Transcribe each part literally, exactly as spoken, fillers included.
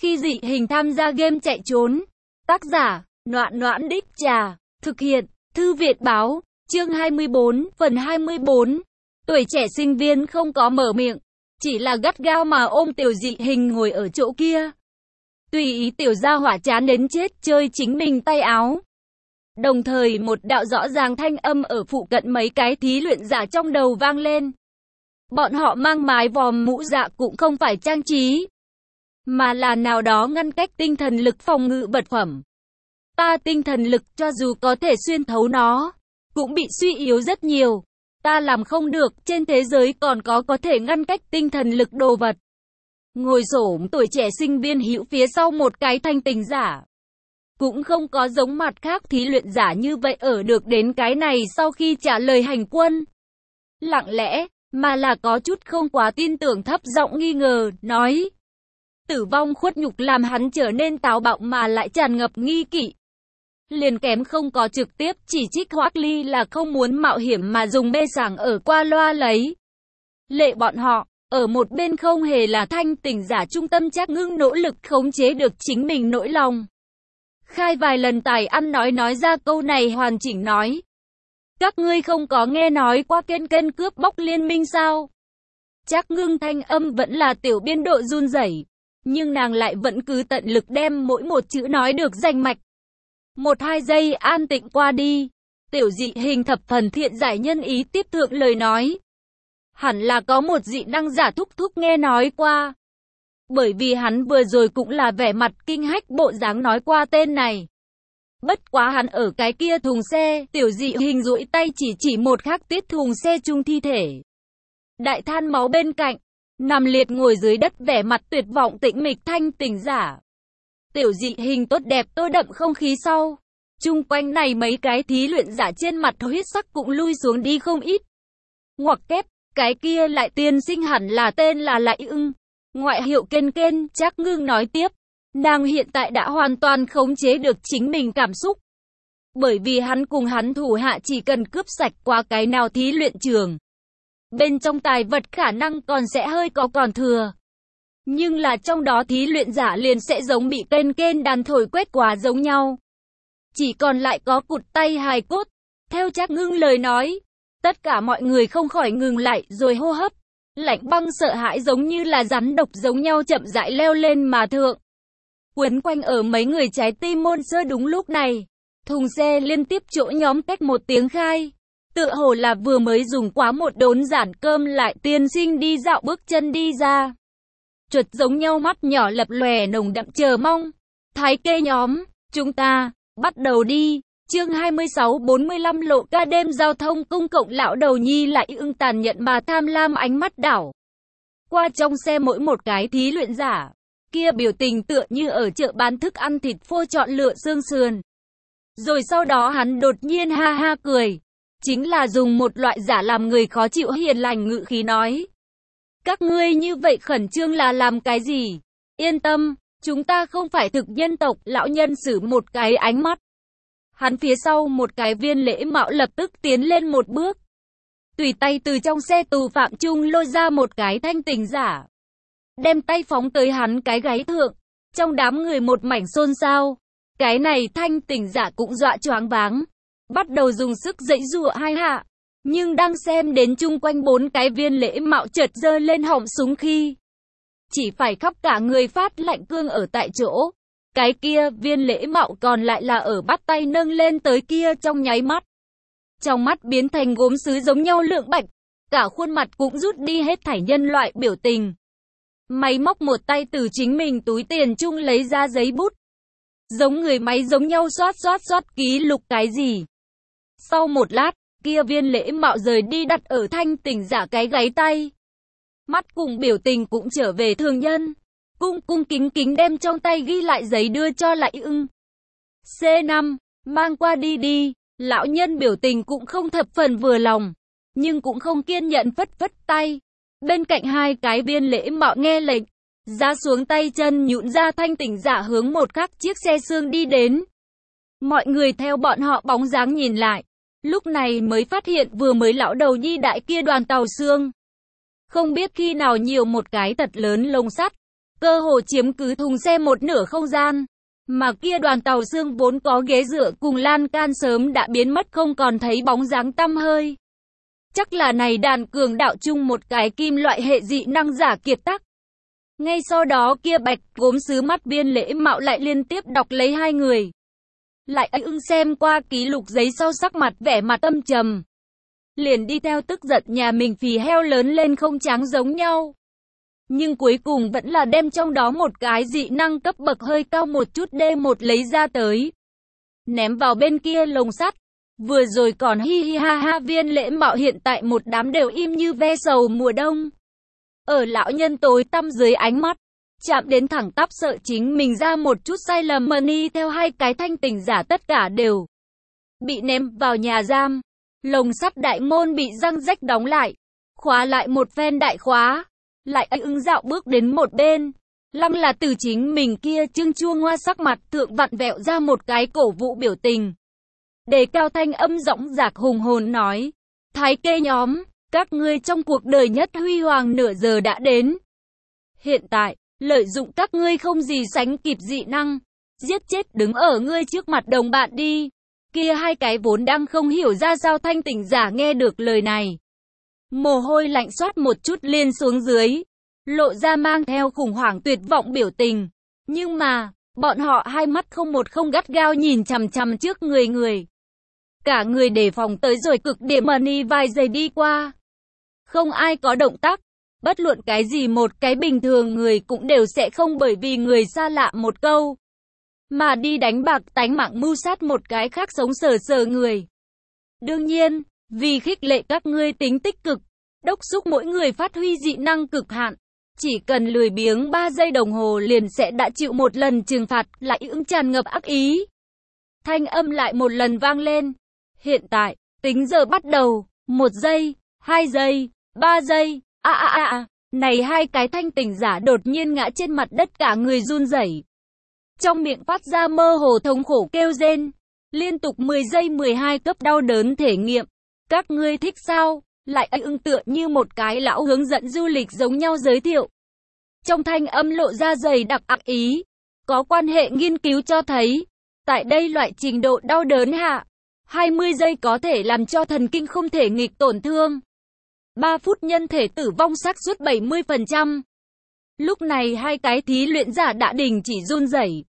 Khi dị hình tham gia game chạy trốn. Tác giả, Noãn Noãn Đích Trà. Thực hiện, Thư viện Báo. Chương hai mươi bốn, phần hai mươi bốn. Tuổi trẻ sinh viên không có mở miệng, chỉ là gắt gao mà ôm tiểu dị hình ngồi ở chỗ kia. Tùy ý tiểu gia hỏa chán đến chết chơi chính mình tay áo. Đồng thời một đạo rõ ràng thanh âm ở phụ cận mấy cái thí luyện giả trong đầu vang lên. Bọn họ mang mái vòm mũ dạ cũng không phải trang trí, mà là nào đó ngăn cách tinh thần lực phòng ngự vật phẩm. Ta tinh thần lực cho dù có thể xuyên thấu nó, cũng bị suy yếu rất nhiều. Ta làm không được, trên thế giới còn có có thể ngăn cách tinh thần lực đồ vật. Ngồi xổm tuổi trẻ sinh viên hữu phía sau một cái thanh tình giả. Cũng không có giống mặt khác thí luyện giả như vậy ở được đến cái này sau khi trả lời hành quân. Lặng lẽ, mà là có chút không quá tin tưởng thấp giọng nghi ngờ, nói. Tử vong khuất nhục làm hắn trở nên táo bạo mà lại tràn ngập nghi kỵ. Liền kém không có trực tiếp chỉ trích Hoắc Ly là không muốn mạo hiểm mà dùng bê sảng ở qua loa lấy. Lệ bọn họ, ở một bên không hề là thanh tỉnh giả trung tâm Trác Ngưng nỗ lực khống chế được chính mình nỗi lòng. Khai vài lần tài ăn nói nói ra câu này hoàn chỉnh nói. Các ngươi không có nghe nói qua kên kên cướp bóc liên minh sao? Trác Ngưng thanh âm vẫn là tiểu biên độ run rẩy, nhưng nàng lại vẫn cứ tận lực đem mỗi một chữ nói được rành mạch. Một hai giây an tĩnh qua đi, tiểu dị hình thập phần thiện giải nhân ý tiếp thượng lời nói. Hẳn là có một dị năng giả thúc thúc nghe nói qua. Bởi vì hắn vừa rồi cũng là vẻ mặt kinh hách bộ dáng nói qua tên này. Bất quá hắn ở cái kia thùng xe, tiểu dị hình duỗi tay chỉ chỉ một khắc tiết thùng xe chung thi thể. Đại than máu bên cạnh, nằm liệt ngồi dưới đất vẻ mặt tuyệt vọng tĩnh mịch thanh tỉnh giả. Tiểu dị hình tốt đẹp tô đậm không khí sau. Chung quanh này mấy cái thí luyện giả trên mặt huyết sắc cũng lui xuống đi không ít. Ngoặc kép, cái kia lại tiên sinh hẳn là tên là Lại Ưng. Ngoại hiệu Kên Kên, Trác Ngưng nói tiếp. Nàng hiện tại đã hoàn toàn khống chế được chính mình cảm xúc. Bởi vì hắn cùng hắn thủ hạ chỉ cần cướp sạch qua cái nào thí luyện trường. Bên trong tài vật khả năng còn sẽ hơi có còn thừa. Nhưng là trong đó thí luyện giả liền sẽ giống bị Kên Kên đàn thổi quét quá giống nhau. Chỉ còn lại có cụt tay hài cốt. Theo Trác Ngưng lời nói, tất cả mọi người không khỏi ngừng lại rồi hô hấp. Lạnh băng sợ hãi giống như là rắn độc giống nhau chậm rãi leo lên mà thượng. Quấn quanh ở mấy người trái tim môn sơ đúng lúc này. Thùng xe liên tiếp chỗ nhóm cách một tiếng khai. Tựa hồ là vừa mới dùng quá một đốn giản cơm lại tiên sinh đi dạo bước chân đi ra. Chuột giống nhau mắt nhỏ lập lòe nồng đậm chờ mong. Thái kê nhóm, chúng ta, bắt đầu đi. Chương hai mươi sáu bốn mươi lăm lộ ca đêm giao thông công cộng lão đầu nhi Lại Ưng tàn nhẫn mà tham lam ánh mắt đảo. Qua trong xe mỗi một cái thí luyện giả. Kia biểu tình tựa như ở chợ bán thức ăn thịt phô chọn lựa xương sườn. Rồi sau đó hắn đột nhiên ha ha cười. Chính là dùng một loại giả làm người khó chịu hiền lành ngữ khí nói. Các ngươi như vậy khẩn trương là làm cái gì? Yên tâm, chúng ta không phải thực nhân tộc. Lão nhân sử một cái ánh mắt. Hắn phía sau một cái viên lễ mạo lập tức tiến lên một bước. Tùy tay từ trong xe tù phạm trung lôi ra một cái thanh tình giả. Đem tay phóng tới hắn cái gáy thượng. Trong đám người một mảnh xôn xao. Cái này thanh tình giả cũng dọa choáng váng. Bắt đầu dùng sức giãy giụa hai hạ. Nhưng đang xem đến chung quanh bốn cái viên lễ mạo chợt giơ lên họng súng khi. Chỉ phải khắp cả người phát lạnh cương ở tại chỗ. Cái kia viên lễ mạo còn lại là ở bắt tay nâng lên tới kia trong nháy mắt. Trong mắt biến thành gốm sứ giống nhau lượng bạch. Cả khuôn mặt cũng rút đi hết thảy nhân loại biểu tình. Máy móc một tay từ chính mình túi tiền chung lấy ra giấy bút. Giống người máy giống nhau xoát xoát xoát ký lục cái gì. Sau một lát, kia viên lễ mạo rời đi đặt ở thanh tỉnh giả cái gáy tay. Mắt cùng biểu tình cũng trở về thường nhân. Cung cung kính kính đem trong tay ghi lại giấy đưa cho Lại Ưng. C năm, mang qua đi đi. Lão nhân biểu tình cũng không thập phần vừa lòng, nhưng cũng không kiên nhẫn phất phất tay. Bên cạnh hai cái viên lễ mạo nghe lệnh, ra xuống tay chân nhũn ra thanh tỉnh giả hướng một khắc chiếc xe xương đi đến. Mọi người theo bọn họ bóng dáng nhìn lại, lúc này mới phát hiện vừa mới lão đầu nhi đại kia đoàn tàu xương. Không biết khi nào nhiều một cái thật lớn lông sắt. cơ hồ chiếm cứ thùng xe một nửa không gian. Mà kia đoàn tàu xương vốn có ghế dựa cùng lan can sớm đã biến mất không còn thấy bóng dáng tăm hơi. Chắc là này đàn cường đạo chung một cái kim loại hệ dị năng giả kiệt tác. Ngay sau đó kia bạch gốm sứ mắt Viên Lễ Mạo lại liên tiếp đọc lấy hai người. Lại ưng xem qua ký lục giấy sau sắc mặt vẻ mặt âm trầm. Liền đi theo tức giận nhà mình phì heo lớn lên không trắng giống nhau. Nhưng cuối cùng vẫn là đem trong đó một cái dị năng cấp bậc hơi cao một chút D một lấy ra tới. Ném vào bên kia lồng sắt. Vừa rồi còn hi hi ha ha Viên Lễ Mạo hiện tại một đám đều im như ve sầu mùa đông. Ở lão nhân tối tăm dưới ánh mắt, chạm đến thẳng tắp sợ chính mình ra một chút sai lầm money theo hai cái thanh tỉnh giả tất cả đều bị ném vào nhà giam. Lồng sắt đại môn bị răng rách đóng lại, khóa lại một phen đại khóa, lại ưng dạo bước đến một bên. Lăng là từ chính mình kia trương chua ngoa sắc mặt thượng vặn vẹo ra một cái cổ vũ biểu tình. Đề cao thanh âm giọng giạc hùng hồn nói, Thái kê nhóm, các ngươi trong cuộc đời nhất huy hoàng nửa giờ đã đến. Hiện tại, lợi dụng các ngươi không gì sánh kịp dị năng, giết chết đứng ở ngươi trước mặt đồng bạn đi. Kia hai cái vốn đang không hiểu ra sao thanh tỉnh giả nghe được lời này. Mồ hôi lạnh xoát một chút liền xuống dưới, lộ ra mang theo khủng hoảng tuyệt vọng biểu tình. Nhưng mà, bọn họ hai mắt không một không gắt gao nhìn chằm chằm trước người người. Cả người đề phòng tới rồi cực điểm money vài giây đi qua. Không ai có động tác, bất luận cái gì một cái bình thường người cũng đều sẽ không bởi vì người xa lạ một câu. Mà đi đánh bạc tánh mạng mưu sát một cái khác sống sờ sờ người. Đương nhiên, vì khích lệ các ngươi tính tích cực, đốc thúc mỗi người phát huy dị năng cực hạn. Chỉ cần lười biếng ba giây đồng hồ liền sẽ đã chịu một lần trừng phạt, lại ưỡng tràn ngập ác ý. Thanh âm lại một lần vang lên. Hiện tại, tính giờ bắt đầu, một giây, hai giây, ba giây, a a a a, này hai cái thanh tỉnh giả đột nhiên ngã trên mặt đất cả người run rẩy. Trong miệng phát ra mơ hồ thống khổ kêu rên, liên tục mười giây mười hai cấp đau đớn thể nghiệm. Các ngươi thích sao? Lại ưng tựa như một cái lão hướng dẫn du lịch giống nhau giới thiệu. Trong thanh âm lộ ra dày đặc ác ý. Có quan hệ nghiên cứu cho thấy, tại đây loại trình độ đau đớn hạ, hai mươi giây có thể làm cho thần kinh không thể nghịch tổn thương. ba phút nhân thể tử vong xác suất bảy mươi phần trăm. Lúc này hai cái thí luyện giả đã đình chỉ run rẩy,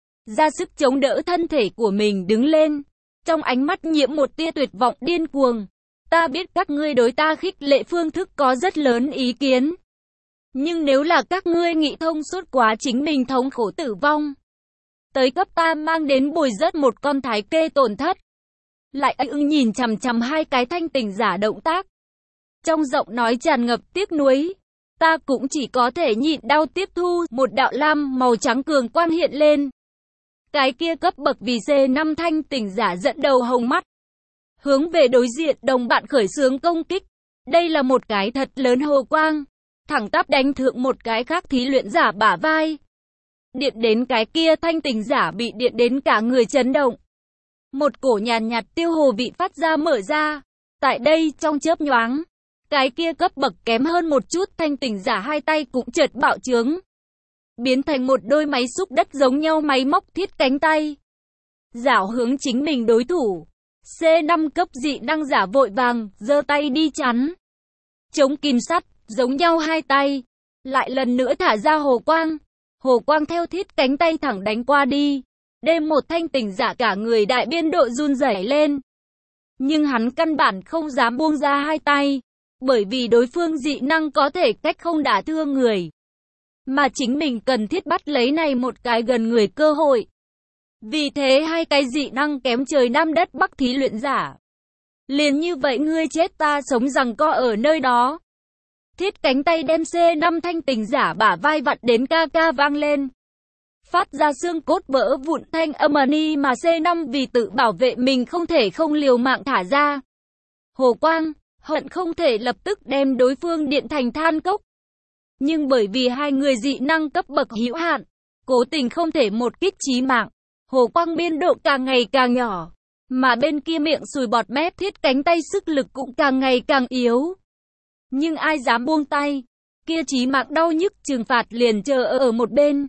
ra sức chống đỡ thân thể của mình đứng lên. Trong ánh mắt nhiễm một tia tuyệt vọng điên cuồng. Ta biết các ngươi đối ta khích lệ phương thức có rất lớn ý kiến. Nhưng nếu là các ngươi nghĩ thông suốt quá chính mình thống khổ tử vong, tới cấp ta mang đến bồi rớt một con thái kê tổn thất. Lại ưng nhìn chằm chằm hai cái thanh tỉnh giả động tác. Trong giọng nói tràn ngập tiếc nuối. Ta cũng chỉ có thể nhịn đau tiếp thu. Một đạo lam màu trắng cường quan hiện lên. Cái kia cấp bậc vì C năm thanh tỉnh giả dẫn đầu hồng mắt. Hướng về đối diện đồng bạn khởi xướng công kích. Đây là một cái thật lớn hồ quang. Thẳng tắp đánh thượng một cái khác thí luyện giả bả vai. Điện đến cái kia thanh tỉnh giả bị điện đến cả người chấn động. Một cổ nhàn nhạt tiêu hồ vị phát ra mở ra. Tại đây trong chớp nhoáng, cái kia cấp bậc kém hơn một chút thanh tỉnh giả hai tay cũng chợt bạo trướng. Biến thành một đôi máy xúc đất giống nhau máy móc thiết cánh tay. Giảo hướng chính mình đối thủ. C năm cấp dị năng giả vội vàng, giơ tay đi chắn. Chống kim sắt, giống nhau hai tay. Lại lần nữa thả ra hồ quang. Hồ quang theo thiết cánh tay thẳng đánh qua đi. Đêm một thanh tỉnh giả cả người đại biên độ run rẩy lên. Nhưng hắn căn bản không dám buông ra hai tay. Bởi vì đối phương dị năng có thể cách không đả thương người. Mà chính mình cần thiết bắt lấy này một cái gần người cơ hội. Vì thế hai cái dị năng kém trời nam đất bắc thí luyện giả. Liền như vậy ngươi chết ta sống rằng co ở nơi đó. Thiết cánh tay đem C năm thanh tỉnh giả bả vai vặn đến ca ca vang lên. Phát ra xương cốt vỡ vụn thanh âm ni mà C năm vì tự bảo vệ mình không thể không liều mạng thả ra. Hồ quang, hận không thể lập tức đem đối phương điện thành than cốc. Nhưng bởi vì hai người dị năng cấp bậc hữu hạn, cố tình không thể một kích chí mạng. Hồ quang biên độ càng ngày càng nhỏ, mà bên kia miệng sùi bọt mép thiết cánh tay sức lực cũng càng ngày càng yếu. Nhưng ai dám buông tay, kia chí mạng đau nhức trừng phạt liền chờ ở một bên.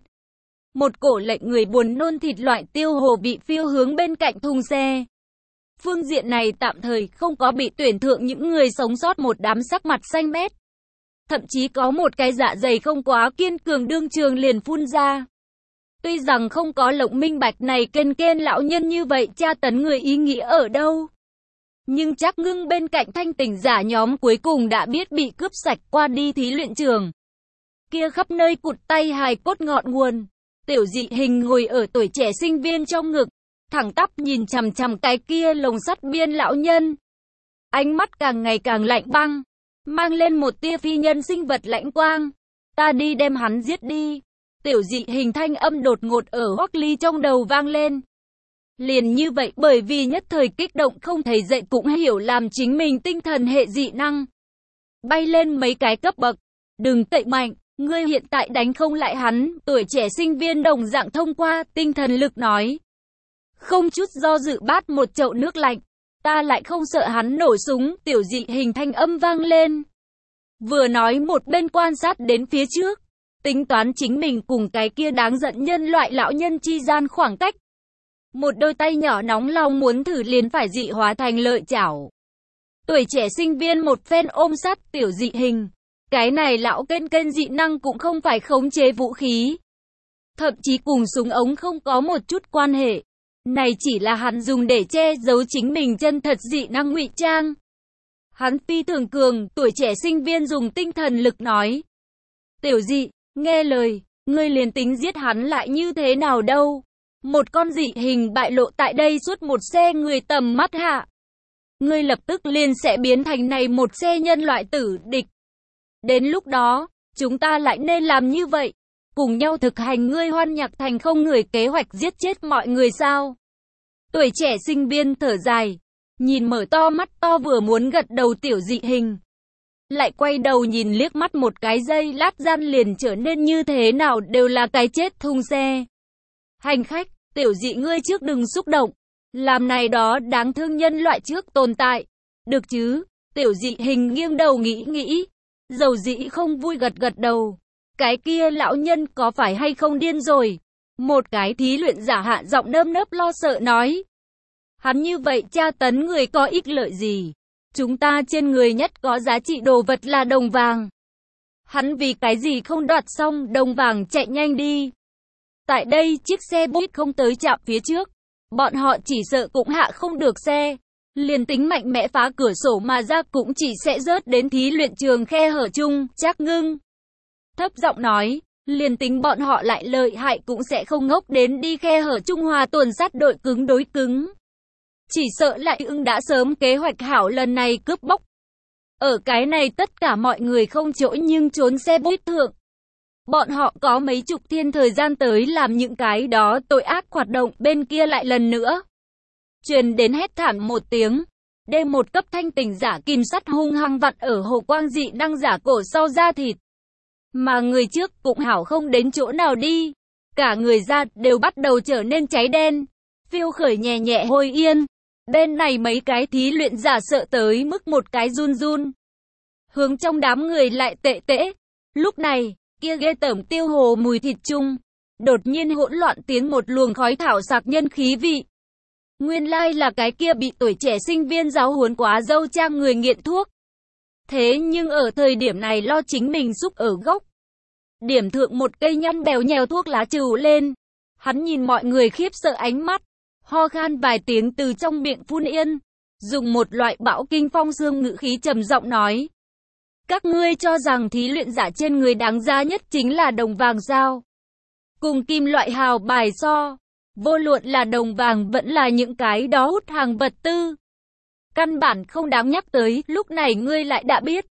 Một cổ lệnh người buồn nôn thịt loại tiêu hồ bị phiêu hướng bên cạnh thùng xe. Phương diện này tạm thời không có bị tuyển thượng những người sống sót một đám sắc mặt xanh mét. Thậm chí có một cái dạ dày không quá kiên cường đương trường liền phun ra. Tuy rằng không có Lộng minh bạch này kên kên lão nhân như vậy tra tấn người ý nghĩa ở đâu. Nhưng chắc ngưng bên cạnh thanh tỉnh giả nhóm cuối cùng đã biết bị cướp sạch qua đi thí luyện trường. Kia khắp nơi cụt tay hài cốt ngọn nguồn. Tiểu Dị Hình ngồi ở tuổi trẻ sinh viên trong ngực, thẳng tắp nhìn chằm chằm cái kia lồng sắt biên lão nhân. Ánh mắt càng ngày càng lạnh băng, mang lên một tia phi nhân sinh vật lãnh quang. Ta đi đem hắn giết đi. Tiểu Dị Hình thanh âm đột ngột ở Hoắc Ly trong đầu vang lên. Liền như vậy bởi vì nhất thời kích động không thấy dậy cũng hiểu làm chính mình tinh thần hệ dị năng. Bay lên mấy cái cấp bậc. Đừng cậy mạnh, ngươi hiện tại đánh không lại hắn. Tuổi trẻ sinh viên đồng dạng thông qua tinh thần lực nói. Không chút do dự bát một chậu nước lạnh. Ta lại không sợ hắn nổ súng. Tiểu Dị Hình thanh âm vang lên. Vừa nói một bên quan sát đến phía trước. Tính toán chính mình cùng cái kia đáng giận nhân loại lão nhân chi gian khoảng cách. Một đôi tay nhỏ nóng lòng muốn thử liền phải dị hóa thành lợi chảo. Tuổi trẻ sinh viên một phen ôm sát Tiểu Dị Hình. Cái này lão kên kên dị năng cũng không phải khống chế vũ khí. Thậm chí cùng súng ống không có một chút quan hệ. Này chỉ là hắn dùng để che giấu chính mình chân thật dị năng ngụy trang. Hắn phi thường cường, tuổi trẻ sinh viên dùng tinh thần lực nói. Tiểu Dị, nghe lời, ngươi liền tính giết hắn lại như thế nào đâu. Một con dị hình bại lộ tại đây suốt một xe người tầm mắt hạ. Ngươi lập tức liền sẽ biến thành này một xe nhân loại tử địch. Đến lúc đó, chúng ta lại nên làm như vậy. Cùng nhau thực hành ngươi Hoan Nhạc Thành không người kế hoạch giết chết mọi người sao. Tuổi trẻ sinh viên thở dài, nhìn mở to mắt to vừa muốn gật đầu Tiểu Dị Hình. Lại quay đầu nhìn liếc mắt một cái giây lát gian liền trở nên như thế nào đều là cái chết thùng xe. Hành khách, Tiểu Dị ngươi trước đừng xúc động. Làm này đó đáng thương nhân loại trước tồn tại. Được chứ? Tiểu Dị Hình nghiêng đầu nghĩ nghĩ. Dầu dĩ không vui gật gật đầu. Cái kia lão nhân có phải hay không điên rồi? Một cái thí luyện giả hạ giọng nơm nớp lo sợ nói. Hắn như vậy tra tấn người có ích lợi gì? Chúng ta trên người nhất có giá trị đồ vật là đồng vàng. Hắn vì cái gì không đoạt xong đồng vàng chạy nhanh đi. Tại đây chiếc xe buýt không tới chạm phía trước. Bọn họ chỉ sợ cũng hạ không được xe. Liền tính mạnh mẽ phá cửa sổ mà ra cũng chỉ sẽ rớt đến thí luyện trường khe hở chung. Trác Ngưng thấp giọng nói, liền tính bọn họ lại lợi hại cũng sẽ không ngốc đến đi khe hở Trung Hòa tuần sát đội cứng đối cứng. Chỉ sợ lại ưng đã sớm kế hoạch hảo lần này cướp bóc. Ở cái này tất cả mọi người không chỗ nhưng trốn xe buýt thượng. Bọn họ có mấy chục thiên thời gian tới làm những cái đó tội ác hoạt động, bên kia lại lần nữa. Truyền đến hét thảm một tiếng. Đêm một cấp thanh tỉnh giả kim sắt hung hăng vặn ở hồ quang dị năng giả cổ sau da thịt. Mà người trước cũng hảo không đến chỗ nào đi. Cả người da đều bắt đầu trở nên cháy đen. Phiêu khởi nhẹ nhẹ hôi yên. Bên này mấy cái thí luyện giả sợ tới mức một cái run run. Hướng trong đám người lại tệ tễ. Lúc này, kia ghê tởm tiêu hồ mùi thịt chung. Đột nhiên hỗn loạn tiếng một luồng khói thảo sạc nhân khí vị. Nguyên lai là cái kia bị tuổi trẻ sinh viên giáo huấn quá dâu trang người nghiện thuốc. Thế nhưng ở thời điểm này lo chính mình xúc ở gốc. Điểm thượng một cây nhăn bèo nhèo thuốc lá trừ lên. Hắn nhìn mọi người khiếp sợ ánh mắt. Ho khan vài tiếng từ trong miệng phun yên. Dùng một loại bão kinh phong xương ngữ khí trầm giọng nói. Các ngươi cho rằng thí luyện giả trên người đáng giá nhất chính là đồng vàng sao? Cùng kim loại hào bài so. Vô luận là đồng vàng vẫn là những cái đó hút hàng vật tư. Căn bản không đáng nhắc tới, lúc này ngươi lại đã biết.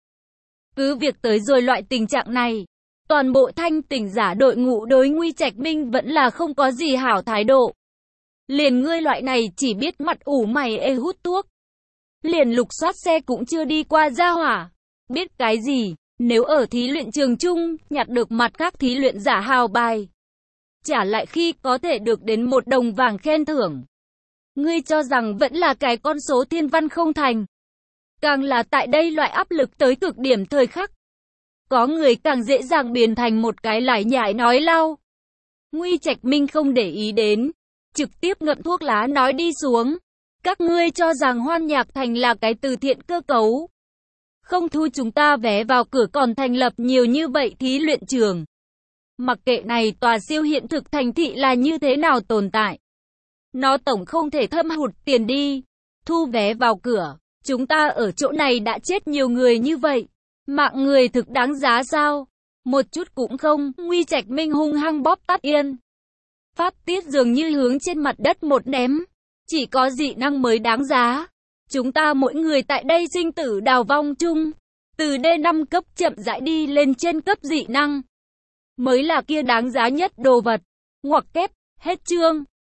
Cứ việc tới rồi loại tình trạng này. Toàn bộ thanh tỉnh giả đội ngũ đối Nguy Trạch Minh vẫn là không có gì hảo thái độ. Liền ngươi loại này chỉ biết mặt ủ mày ê hút thuốc. Liền lục soát xe cũng chưa đi qua gia hỏa. Biết cái gì, nếu ở thí luyện trường chung, nhặt được mặt khác thí luyện giả hào bài. Trả lại khi có thể được đến một đồng vàng khen thưởng. Ngươi cho rằng vẫn là cái con số thiên văn không thành. Càng là tại đây loại áp lực tới cực điểm thời khắc. có người càng dễ dàng biến thành một cái lải nhải nói lau. Nguy Trạch Minh không để ý đến, trực tiếp ngậm thuốc lá nói đi xuống. Các ngươi cho rằng Hoan Nhạc Thành là cái từ thiện cơ cấu. Không thu chúng ta vé vào cửa còn thành lập nhiều như vậy thí luyện trường. Mặc kệ này tòa siêu hiện thực thành thị là như thế nào tồn tại. Nó tổng không thể thâm hụt tiền đi. Thu vé vào cửa. Chúng ta ở chỗ này đã chết nhiều người như vậy. Mạng người thực đáng giá sao? Một chút cũng không. Nguy Trạch Minh hung hăng bóp tắt yên. Pháp tiết dường như hướng trên mặt đất một ném. Chỉ có dị năng mới đáng giá. Chúng ta mỗi người tại đây sinh tử đào vong chung. Từ D năm cấp chậm rãi đi lên trên cấp dị năng. Mới là kia đáng giá nhất đồ vật. Ngoặc kép, hết chương.